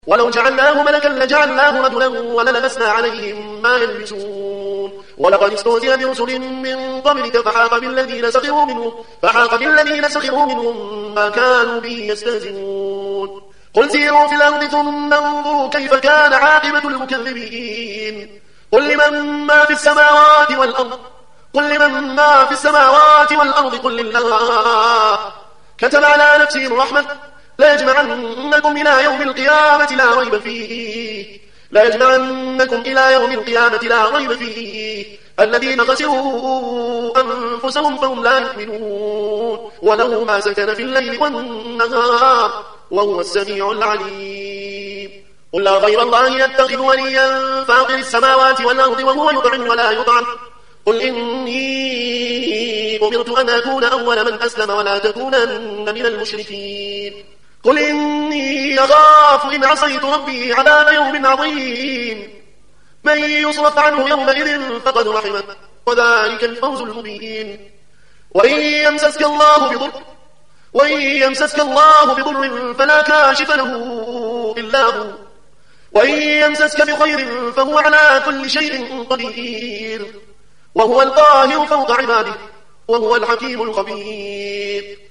ولو جعلناه ملكا لجعلناه رجلا وللبسنا عليهم ما يلبسون ولقد استهزئ برسل من قبلك فحاق بالذين سخروا منهم ما كانوا به يستهزئون قل سيروا في الأرض ثم انظروا كيف كان عاقبة المكذبين قل لمن ما في السماوات والأرض قل لله كتب على نفسه الرحمة ليجمعنكم إلى يوم القيامة لا ريب فيه الذين خسروا أنفسهم فهم لا يؤمنون وله ما سكن في الليل والنهار وهو السميع العليم قل لا غير الله يتخذ وليا فاطر السماوات والأرض وهو يطعم ولا يطعم قل إني أمرت أن أكون أول من أسلم ولا تكونن من المشركين قل إني أخاف إن عصيت ربي عذاب يوم عظيم من يصرف عنه يومئذ فقد رحمه وذلك الفوز المبين وإن يمسسك الله بضر فلا كاشف له إلا هو وإن يمسسك بخير فهو على كل شيء قدير وهو القاهر فوق عباده وهو الحكيم الخبير